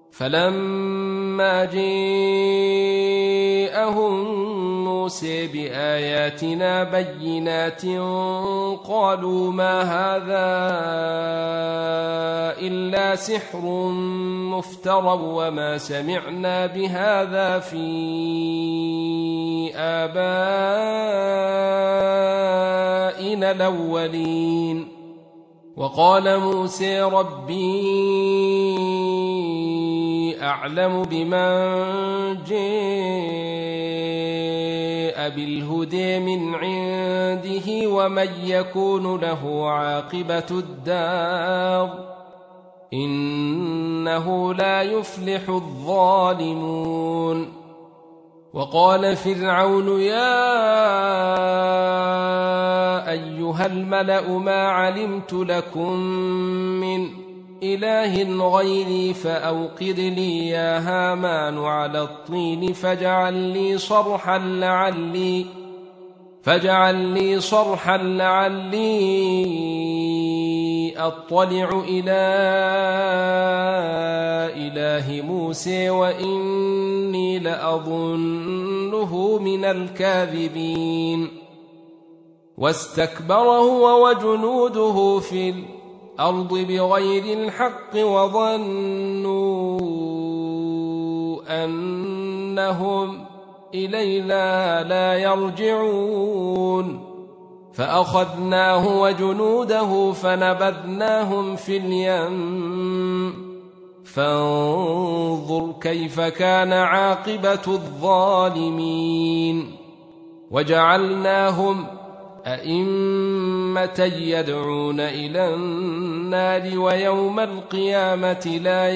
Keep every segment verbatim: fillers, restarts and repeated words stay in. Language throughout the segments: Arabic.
فلما جاءهم موسى بآياتنا بينات قالوا ما هذا إلا سحر مفترى وما سمعنا بهذا في آبائنا الأولين. وقال موسى ربي أعلم بمن جاء بالهدى من عنده ومن يكون له عاقبة الدار إنه لا يفلح الظالمون. وقال فرعون يا أيها الملأ ما علمت لكم من إله غيري فأوقد لي يا هامان على الطين فاجعل لي صرحا لعلي فاجعل لي صرحا لعلي أطلع إلى إله موسى وإني لأظنه من الكاذبين. واستكبر هو وجنوده في الأرض بغير الحق وظنوا أنهم إلينا لا يرجعون. فأخذناه وجنوده فنبذناهم في اليم فانظر كيف كان عاقبة الظالمين. وجعلناهم أئمة يدعون إلى النار ويوم القيامة لا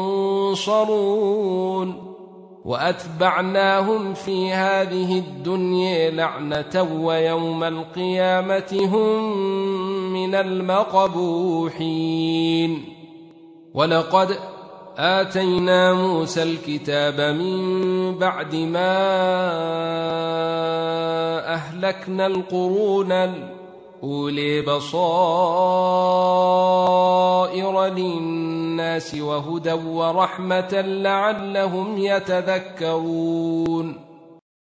ينصرون. وأتبعناهم في هذه الدنيا لعنة ويوم القيامة هم من المقبوحين. ولقد آتينا موسى الكتاب من بعد ما أهلكنا القرون الأولى بصائر للناس وهدى ورحمة لعلهم يتذكرون.